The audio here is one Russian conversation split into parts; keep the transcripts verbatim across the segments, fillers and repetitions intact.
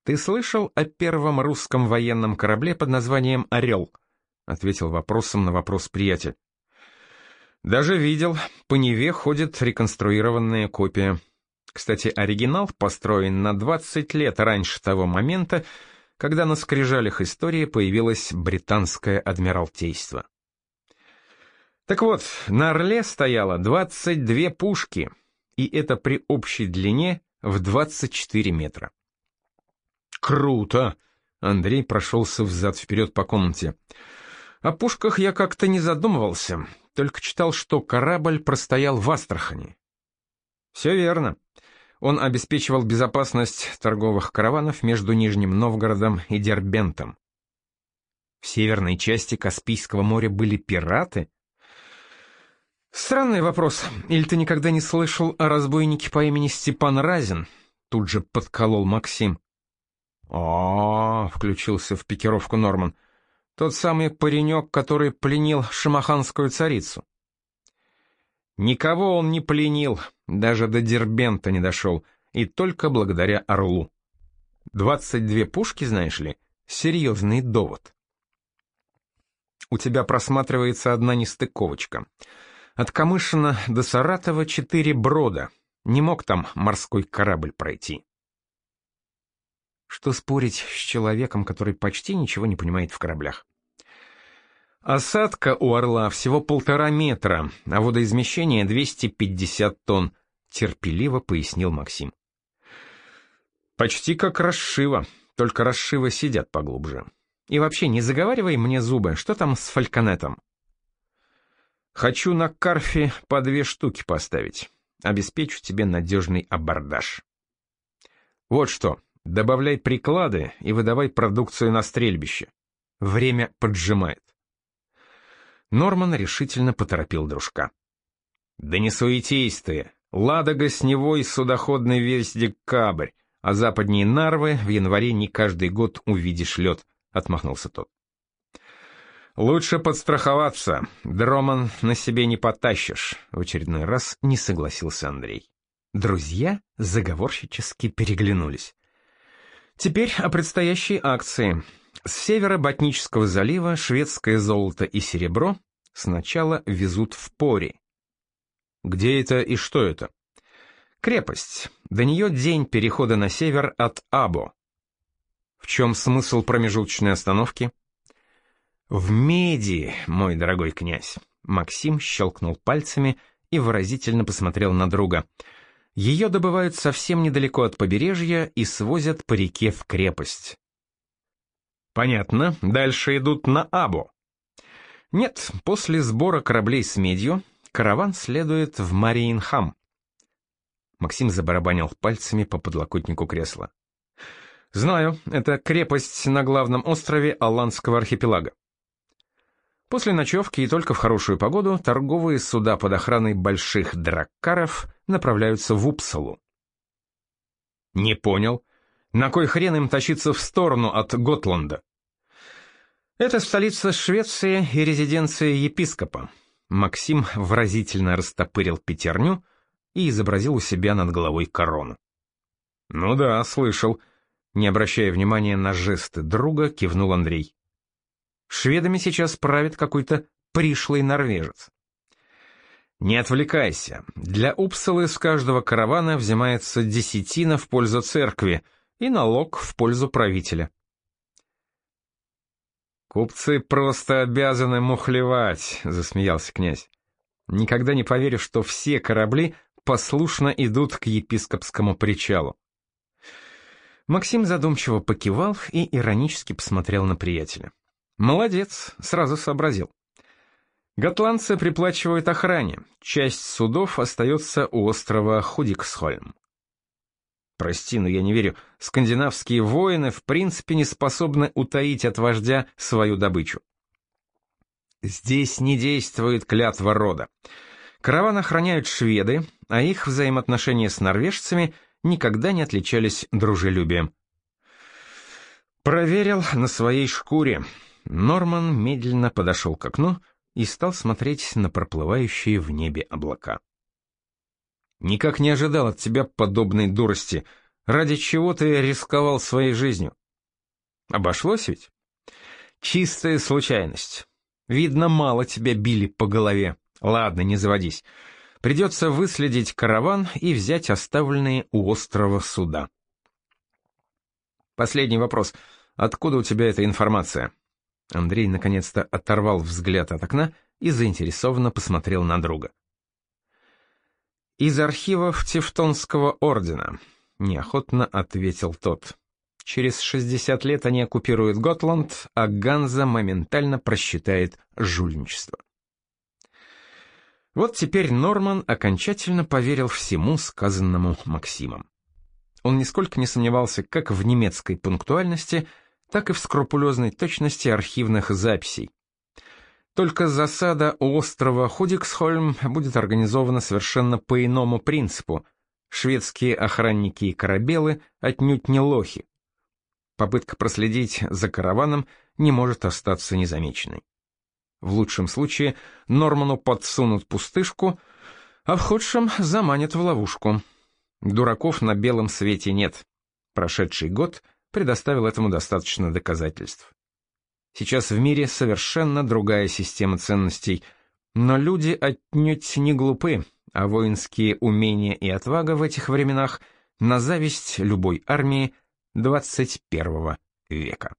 Ты слышал о первом русском военном корабле под названием «Орел»? Ответил вопросом на вопрос приятель. Даже видел, по Неве ходит реконструированная копия. Кстати, оригинал построен на двадцать лет раньше того момента, когда на скрижалях истории появилось британское адмиралтейство. Так вот, на «Орле» стояло двадцать две пушки, и это при общей длине в двадцать четыре метра. «Круто!» — Андрей прошелся взад-вперед по комнате. «О пушках я как-то не задумывался, только читал, что корабль простоял в Астрахани». «Все верно. Он обеспечивал безопасность торговых караванов между Нижним Новгородом и Дербентом». «В северной части Каспийского моря были пираты?» «Странный вопрос. Или ты никогда не слышал о разбойнике по имени Степан Разин?» Тут же подколол Максим. «О, — включился в пикировку Норман, — тот самый паренек, который пленил шамаханскую царицу». «Никого он не пленил, даже до Дербента не дошел, и только благодаря Орлу. Двадцать две пушки, знаешь ли, серьезный довод». «У тебя просматривается одна нестыковочка. От Камышина до Саратова четыре брода. Не мог там морской корабль пройти». Что спорить с человеком, который почти ничего не понимает в кораблях? «Осадка у «Орла» всего полтора метра, а водоизмещение двести пятьдесят тонн», — терпеливо пояснил Максим. «Почти как расшива, только расшивы сидят поглубже. И вообще, не заговаривай мне зубы, что там с фальконетом?» «Хочу на Карфе по две штуки поставить. Обеспечу тебе надежный абордаж. Вот что, добавляй приклады и выдавай продукцию на стрельбище. Время поджимает». Норман решительно поторопил дружка. «Да не суетись ты. Ладога с Невой судоходный весь декабрь, а западнее Нарвы в январе не каждый год увидишь лед», — отмахнулся тот. «Лучше подстраховаться. Дроман на себе не потащишь», — в очередной раз не согласился Андрей. Друзья заговорщически переглянулись. Теперь о предстоящей акции. С севера Ботнического залива шведское золото и серебро сначала везут в Пори. Где это и что это? Крепость. До нее день перехода на север от Або. В чем смысл промежуточной остановки? В меди, мой дорогой князь. Максим щелкнул пальцами и выразительно посмотрел на друга. Ее добывают совсем недалеко от побережья и свозят по реке в крепость. Понятно, дальше идут на Або. Нет, после сбора кораблей с медью караван следует в Мариенхам. Максим забарабанил пальцами по подлокотнику кресла. Знаю, это крепость на главном острове Аландского архипелага. После ночевки и только в хорошую погоду торговые суда под охраной больших драккаров направляются в Упсалу. Не понял. На кой хрен им тащиться в сторону от Готланда? Это столица Швеции и резиденция епископа. Максим выразительно растопырил пятерню и изобразил у себя над головой корону. Ну да, слышал. Не обращая внимания на жесты друга, кивнул Андрей. Шведами сейчас правит какой-то пришлый норвежец. Не отвлекайся. Для Упсалы с каждого каравана взимается десятина в пользу церкви и налог в пользу правителя. «Купцы просто обязаны мухлевать», — засмеялся князь. «Никогда не поверю, что все корабли послушно идут к епископскому причалу». Максим задумчиво покивал и иронически посмотрел на приятеля. «Молодец, сразу сообразил. Готландцы приплачивают охране, часть судов остается у острова Худиксхольм. Прости, но я не верю, скандинавские воины в принципе не способны утаить от вождя свою добычу. Здесь не действует клятва рода. Караван охраняют шведы, а их взаимоотношения с норвежцами никогда не отличались дружелюбием. Проверил на своей шкуре. Норман медленно подошел к окну и стал смотреть на проплывающие в небе облака. «Никак не ожидал от тебя подобной дурости», Ради чего ты рисковал своей жизнью? Обошлось ведь? Чистая случайность. Видно, мало тебя били по голове. Ладно, не заводись. Придется выследить караван и взять оставленные у острова суда. Последний вопрос. Откуда у тебя эта информация? Андрей наконец-то оторвал взгляд от окна и заинтересованно посмотрел на друга. Из архивов Тевтонского ордена, неохотно ответил тот. Через шестьдесят лет они оккупируют Готланд, а Ганза моментально просчитает жульничество. Вот теперь Норман окончательно поверил всему сказанному Максимом. Он нисколько не сомневался как в немецкой пунктуальности, так и в скрупулезной точности архивных записей. Только засада у острова Худиксхольм будет организована совершенно по иному принципу. Шведские охранники и корабелы отнюдь не лохи. Попытка проследить за караваном не может остаться незамеченной. В лучшем случае Норману подсунут пустышку, а в худшем заманят в ловушку. Дураков на белом свете нет. Прошедший год предоставил этому достаточно доказательств. Сейчас в мире совершенно другая система ценностей, но люди отнюдь не глупы, а воинские умения и отвага в этих временах на зависть любой армии двадцать первого века.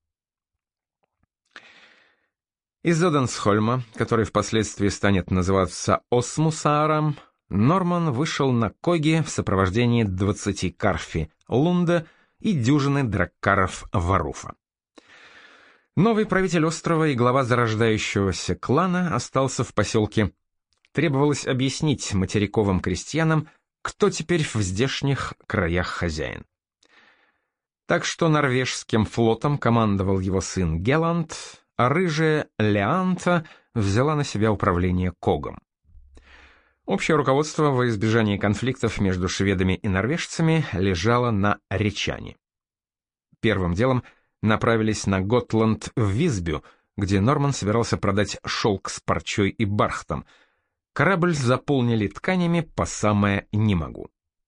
Из Оденсхольма, который впоследствии станет называться Осмусааром, Норман вышел на Коги в сопровождении двадцати карфи Лунда и дюжины драккаров Варуфа. Новый правитель острова и глава зарождающегося клана остался в поселке. Требовалось объяснить материковым крестьянам, кто теперь в здешних краях хозяин. Так что норвежским флотом командовал его сын Геланд, а рыжая Леанта взяла на себя управление Когом. Общее руководство во избежание конфликтов между шведами и норвежцами лежало на Речане. Первым делом направились на Готланд в Висбю, где Норман собирался продать шелк с парчой и бархатом. Корабль заполнили тканями по самое «не могу».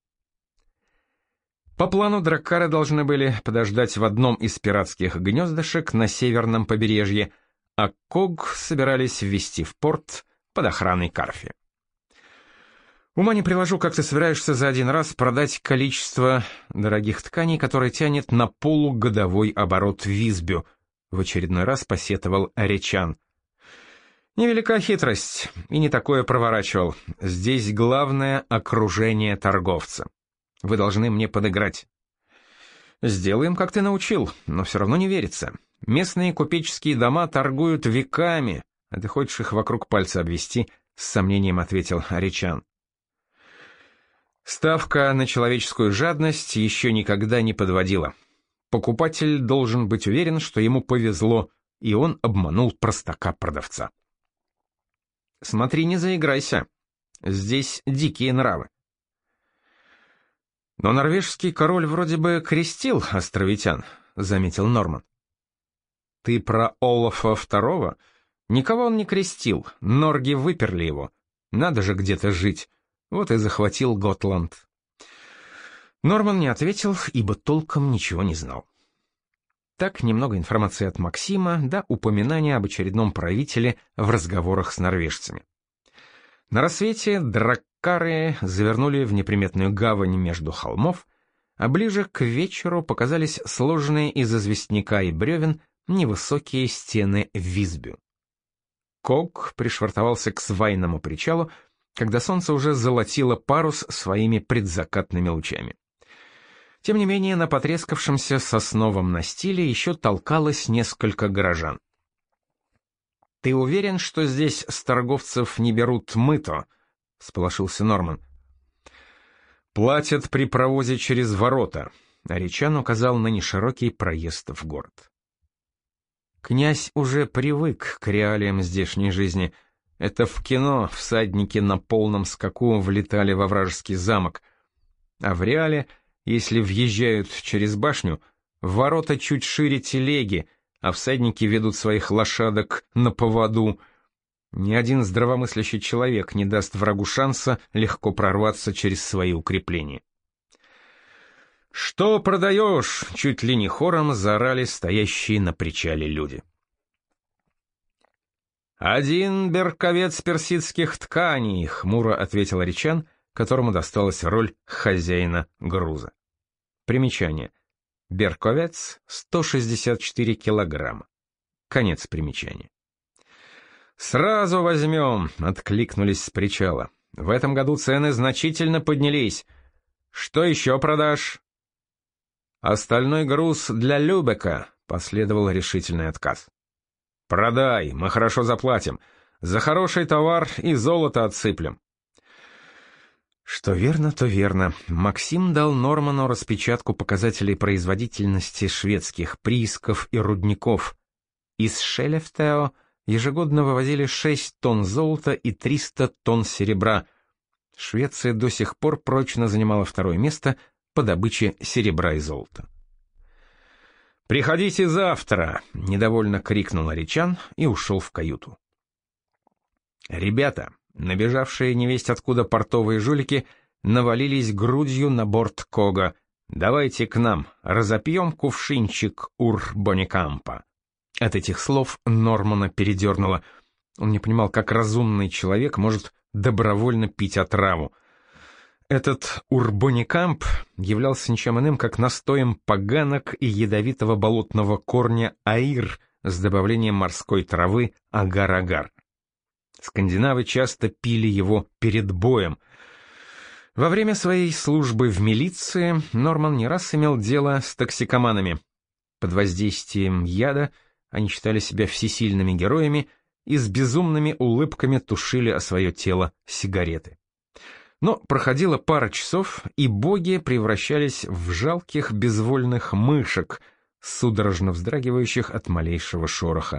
По плану драккары должны были подождать в одном из пиратских гнездышек на северном побережье, а Ког собирались ввести в порт под охраной Карфи. Ума не приложу, как ты собираешься за один раз продать количество дорогих тканей, которое тянет на полугодовой оборот Висбю, в очередной раз посетовал Речан. Невелика хитрость, и не такое проворачивал. Здесь главное окружение торговца. Вы должны мне подыграть. Сделаем, как ты научил, но все равно не верится. Местные купеческие дома торгуют веками, а ты хочешь их вокруг пальца обвести, с сомнением ответил Речан. Ставка на человеческую жадность еще никогда не подводила. Покупатель должен быть уверен, что ему повезло, и он обманул простака-продавца. Смотри, не заиграйся. Здесь дикие нравы. Но норвежский король вроде бы крестил островитян, заметил Норман. Ты про Олафа второго? Никого он не крестил, норги выперли его. Надо же где-то жить. Вот и захватил Готланд. Норман не ответил, ибо толком ничего не знал. Так, немного информации от Максима, да упоминания об очередном правителе в разговорах с норвежцами. На рассвете драккары завернули в неприметную гавань между холмов, а ближе к вечеру показались сложенные из известняка и бревен невысокие стены Висбю. Ког пришвартовался к свайному причалу, когда солнце уже золотило парус своими предзакатными лучами. Тем не менее, на потрескавшемся сосновом настиле еще толкалось несколько горожан. «Ты уверен, что здесь с торговцев не берут мыто?» — всполошился Норман. «Платят при провозе через ворота», — Речан указал на неширокий проезд в город. Князь уже привык к реалиям здешней жизни. Это в кино всадники на полном скаку влетали во вражеский замок. А в реале, если въезжают через башню, ворота чуть шире телеги, а всадники ведут своих лошадок на поводу. Ни один здравомыслящий человек не даст врагу шанса легко прорваться через свои укрепления. «Что продаешь?» — чуть ли не хором заорали стоящие на причале люди. «Один берковец персидских тканей», — хмуро ответил Ричан, которому досталась роль хозяина груза. Примечание. Берковец — сто шестьдесят четыре килограмма. Конец примечания. «Сразу возьмем», — откликнулись с причала. «В этом году цены значительно поднялись. Что еще продашь?» «Остальной груз для Любека», — последовал решительный отказ. «Продай, мы хорошо заплатим. За хороший товар и золото отсыплем». Что верно, то верно. Максим дал Норману распечатку показателей производительности шведских приисков и рудников. Из Шелефтео ежегодно вывозили шесть тонн золота и триста тонн серебра. Швеция до сих пор прочно занимала второе место по добыче серебра и золота. «Приходите завтра!» — недовольно крикнул Ричан и ушел в каюту. Ребята, набежавшие невесть откуда портовые жулики, навалились грудью на борт Кога. «Давайте к нам, разопьем кувшинчик Урбоникампа». От этих слов Нормана передернуло. Он не понимал, как разумный человек может добровольно пить отраву. Этот Урбоникамп являлся ничем иным, как настоем поганок и ядовитого болотного корня аир с добавлением морской травы агар-агар. Скандинавы часто пили его перед боем. Во время своей службы в милиции Норман не раз имел дело с токсикоманами. Под воздействием яда они считали себя всесильными героями и с безумными улыбками тушили о свое тело сигареты. Но проходила пара часов, и боги превращались в жалких безвольных мышек, судорожно вздрагивающих от малейшего шороха.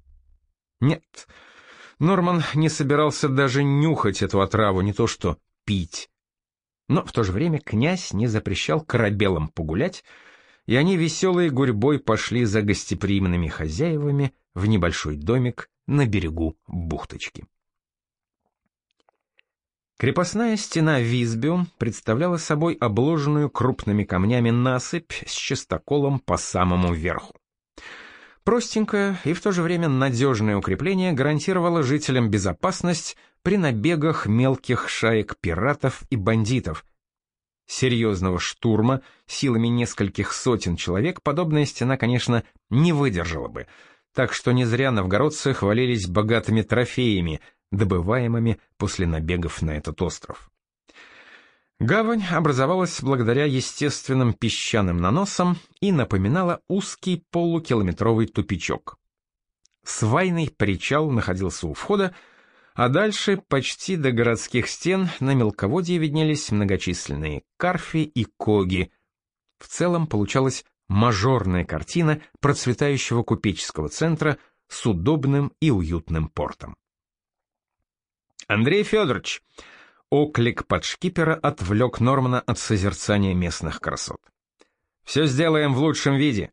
Нет, Норман не собирался даже нюхать эту отраву, не то что пить. Но в то же время князь не запрещал корабелам погулять, и они веселой гурьбой пошли за гостеприимными хозяевами в небольшой домик на берегу бухточки. Крепостная стена Висбю представляла собой обложенную крупными камнями насыпь с частоколом по самому верху. Простенькое и в то же время надежное укрепление гарантировало жителям безопасность при набегах мелких шаек пиратов и бандитов. Серьезного штурма силами нескольких сотен человек подобная стена, конечно, не выдержала бы, так что не зря новгородцы хвалились богатыми трофеями, добываемыми после набегов на этот остров. Гавань образовалась благодаря естественным песчаным наносам и напоминала узкий полукилометровый тупичок. Свайный причал находился у входа, а дальше, почти до городских стен, на мелководье виднелись многочисленные карфи и коги. В целом получалась мажорная картина процветающего купеческого центра с удобным и уютным портом. «Андрей Федорович!» — оклик подшкипера отвлек Нормана от созерцания местных красот. «Все сделаем в лучшем виде».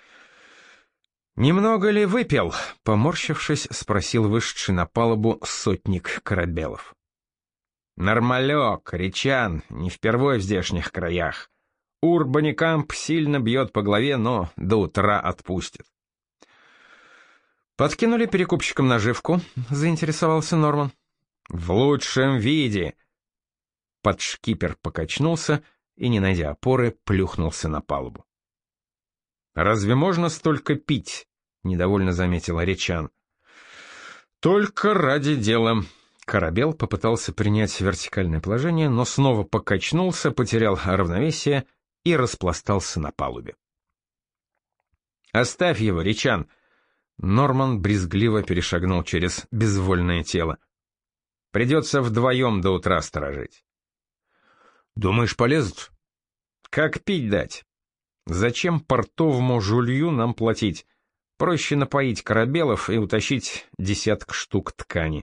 «Немного ли выпил?» — поморщившись, спросил вышедший на палубу сотник корабелов. «Нормалек, Ричан, не впервой в здешних краях. Урбоникамп сильно бьет по голове, но до утра отпустит». «Подкинули перекупщикам наживку?» — заинтересовался Норман. «В лучшем виде!» Подшкипер покачнулся и, не найдя опоры, плюхнулся на палубу. «Разве можно столько пить?» — недовольно заметил Ричан. «Только ради дела». Корабел попытался принять вертикальное положение, но снова покачнулся, потерял равновесие и распластался на палубе. «Оставь его, Ричан!» Норман брезгливо перешагнул через безвольное тело. «Придется вдвоем до утра сторожить». «Думаешь, полезут?» «Как пить дать? Зачем портовому жулью нам платить? Проще напоить корабелов и утащить десяток штук ткани».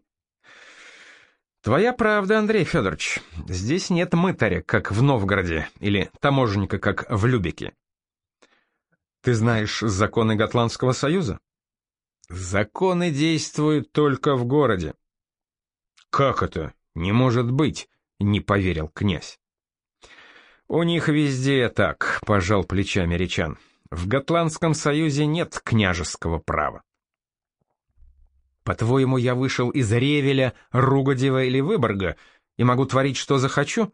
«Твоя правда, Андрей Федорович. Здесь нет мытаря, как в Новгороде, или таможенника, как в Любеке». «Ты знаешь законы Готландского союза?» «Законы действуют только в городе». «Как это? Не может быть!» — не поверил князь. «У них везде так», — пожал плечами Речан. «В Готландском союзе нет княжеского права». «По-твоему, я вышел из Ревеля, Ругодева или Выборга и могу творить, что захочу?»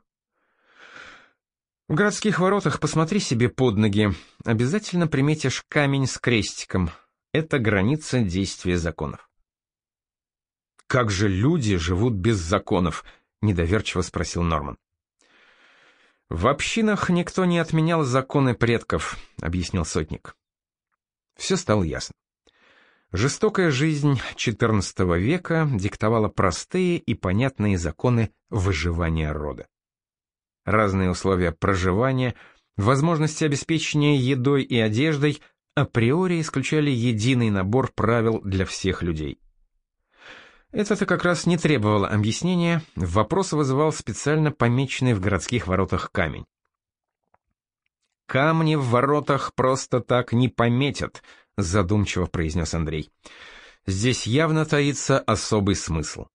«В городских воротах посмотри себе под ноги. Обязательно приметишь камень с крестиком. Это граница действия законов». «Как же люди живут без законов?» — недоверчиво спросил Норман. «В общинах никто не отменял законы предков», — объяснил сотник. Все стало ясно. Жестокая жизнь четырнадцатого века диктовала простые и понятные законы выживания рода. Разные условия проживания, возможности обеспечения едой и одеждой априори исключали единый набор правил для всех людей. Это-то как раз не требовало объяснения, вопрос вызывал специально помеченный в городских воротах камень. «Камни в воротах просто так не пометят», — задумчиво произнес Андрей. «Здесь явно таится особый смысл».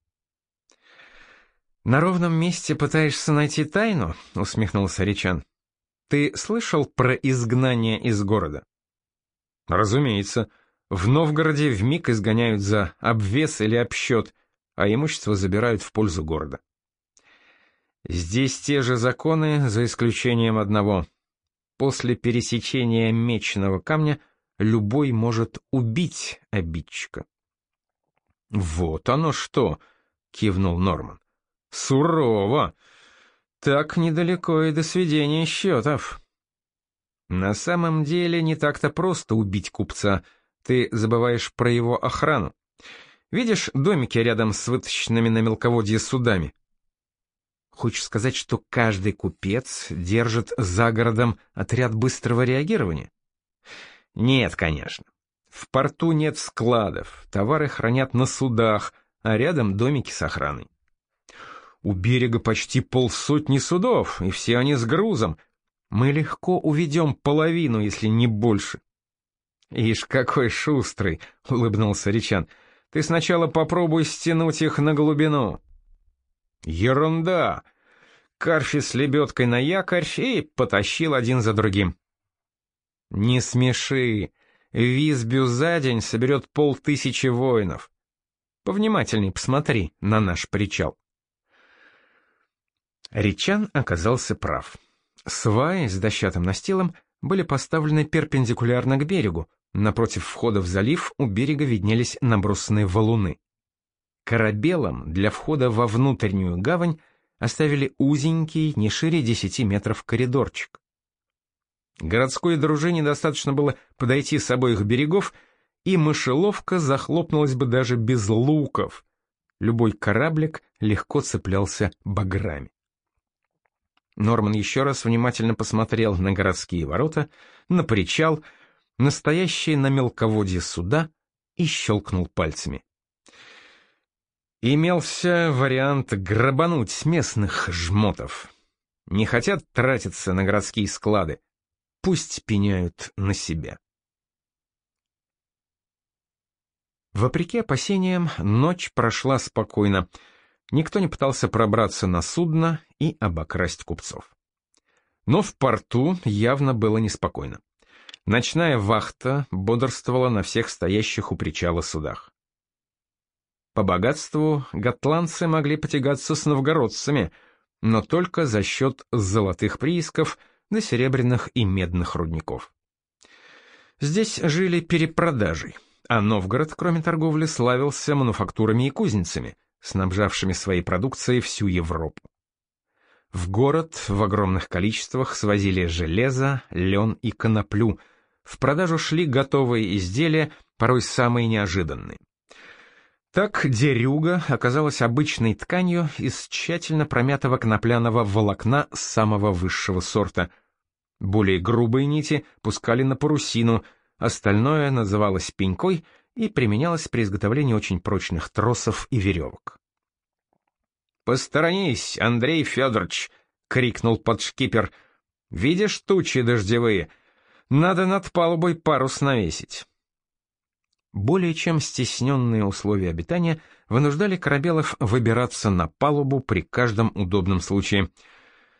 «На ровном месте пытаешься найти тайну?» — усмехнулся Речан. «Ты слышал про изгнание из города?» «Разумеется. В Новгороде вмиг изгоняют за обвес или обсчет, а имущество забирают в пользу города». «Здесь те же законы, за исключением одного. После пересечения меченого камня любой может убить обидчика». «Вот оно что!» — кивнул Норман. «Сурово! Так недалеко и до сведения счетов». «На самом деле не так-то просто убить купца. Ты забываешь про его охрану. Видишь домики рядом с вытащенными на мелководье судами? Хочешь сказать, что каждый купец держит за городом отряд быстрого реагирования? Нет, конечно. В порту нет складов, товары хранят на судах, а рядом домики с охраной. У берега почти полсотни судов, и все они с грузом. Мы легко уведем половину, если не больше. «Ишь, какой шустрый!» — улыбнулся Речан. «Ты сначала попробуй стянуть их на глубину». «Ерунда!» Карфи с лебедкой на якорь и потащил один за другим. «Не смеши. Висбю за день соберет полтысячи воинов. Повнимательней посмотри на наш причал». Речан оказался прав. Сваи с дощатым настилом были поставлены перпендикулярно к берегу. Напротив входа в залив у берега виднелись набросанные валуны. Корабелам для входа во внутреннюю гавань оставили узенький, не шире десяти метров коридорчик. Городской дружине достаточно было подойти с обоих берегов, и мышеловка захлопнулась бы даже без луков. Любой кораблик легко цеплялся баграми. Норман еще раз внимательно посмотрел на городские ворота, на причал, настоящие на мелководье суда, и щелкнул пальцами. Имелся вариант грабануть местных жмотов. Не хотят тратиться на городские склады, пусть пеняют на себя. Вопреки опасениям, ночь прошла спокойно. Никто не пытался пробраться на судно и обокрасть купцов. Но в порту явно было неспокойно. Ночная вахта бодрствовала на всех стоящих у причала судах. По богатству готландцы могли потягаться с новгородцами, но только за счет золотых приисков да серебряных и медных рудников. Здесь жили перепродажей, а Новгород, кроме торговли, славился мануфактурами и кузницами, снабжавшими своей продукцией всю Европу. В город в огромных количествах свозили железо, лен и коноплю, в продажу шли готовые изделия, порой самые неожиданные. Так дерюга оказалась обычной тканью из тщательно промятого конопляного волокна самого высшего сорта. Более грубые нити пускали на парусину, остальное называлось пенькой и применялось при изготовлении очень прочных тросов и веревок. «Посторонись, Андрей Федорович!» — крикнул подшкипер. «Видишь тучи дождевые? Надо над палубой парус навесить». Более чем стесненные условия обитания вынуждали корабелов выбираться на палубу при каждом удобном случае.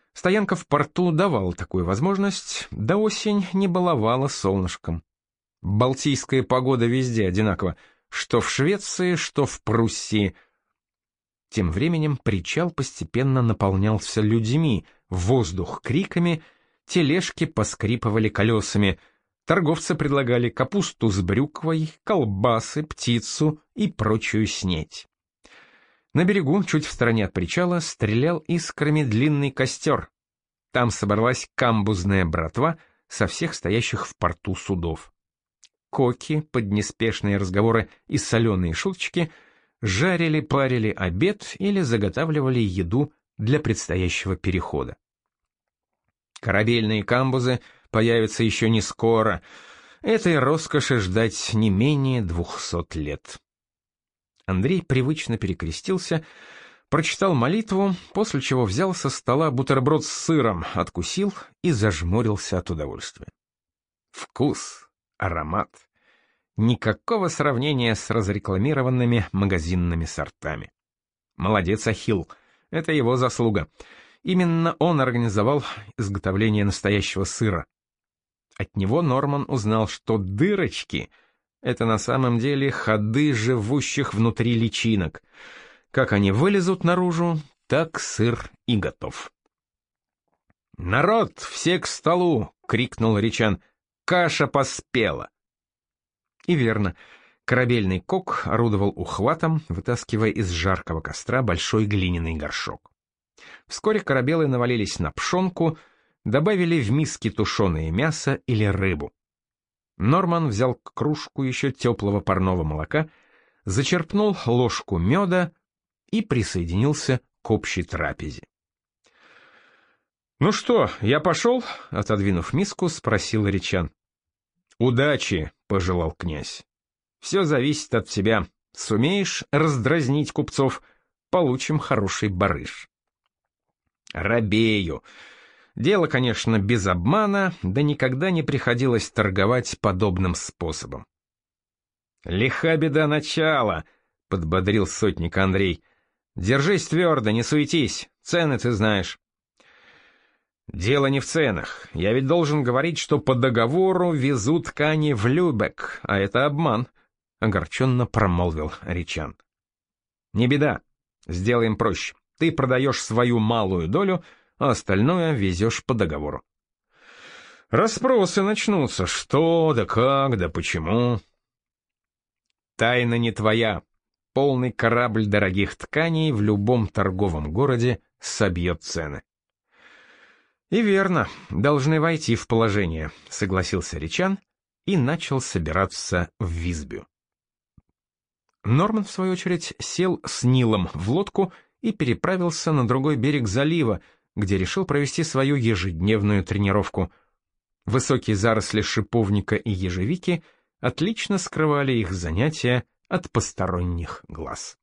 Стоянка в порту давала такую возможность, да осень не баловала солнышком. Балтийская погода везде одинакова, что в Швеции, что в Пруссии. Тем временем причал постепенно наполнялся людьми, воздух криками, тележки поскрипывали колесами, торговцы предлагали капусту с брюквой, колбасы, птицу и прочую снеть. На берегу, чуть в стороне от причала, стрелял искрами длинный костер. Там собралась камбузная братва со всех стоящих в порту судов. Коки, под неспешные разговоры и соленые шуточки, жарили-парили обед или заготавливали еду для предстоящего перехода. Корабельные камбузы появятся еще не скоро. Этой роскоши ждать не менее двухсот лет. Андрей привычно перекрестился, прочитал молитву, после чего взял со стола бутерброд с сыром, откусил и зажмурился от удовольствия. Вкус, аромат. Никакого сравнения с разрекламированными магазинными сортами. Молодец Ахилл, это его заслуга. Именно он организовал изготовление настоящего сыра. От него Норман узнал, что дырочки — это на самом деле ходы живущих внутри личинок. Как они вылезут наружу, так сыр и готов. «Народ, все к столу!» — крикнул Ричан. «Каша поспела!» И верно, корабельный кок орудовал ухватом, вытаскивая из жаркого костра большой глиняный горшок. Вскоре корабелы навалились на пшенку, добавили в миски тушеное мясо или рыбу. Норман взял кружку еще теплого парного молока, зачерпнул ложку меда и присоединился к общей трапезе. «Ну что, я пошел?» — отодвинув миску, спросил Ричан. «Удачи!» — пожелал князь. «Все зависит от тебя. Сумеешь раздразнить купцов, получим хороший барыш». «Робею. Дело, конечно, без обмана, да никогда не приходилось торговать подобным способом». «Лиха беда начала», — подбодрил сотник Андрей. «Держись твердо, не суетись, цены ты знаешь». «Дело не в ценах. Я ведь должен говорить, что по договору везу ткани в Любек, а это обман», — огорченно промолвил Ричан. «Не беда. Сделаем проще. Ты продаешь свою малую долю, а остальное везешь по договору». «Расспросы начнутся. Что, да как, да почему?» «Тайна не твоя. Полный корабль дорогих тканей в любом торговом городе собьет цены». «И верно, должны войти в положение», — согласился Ричан и начал собираться в Висбю. Норман, в свою очередь, сел с Нилом в лодку и переправился на другой берег залива, где решил провести свою ежедневную тренировку. Высокие заросли шиповника и ежевики отлично скрывали их занятия от посторонних глаз.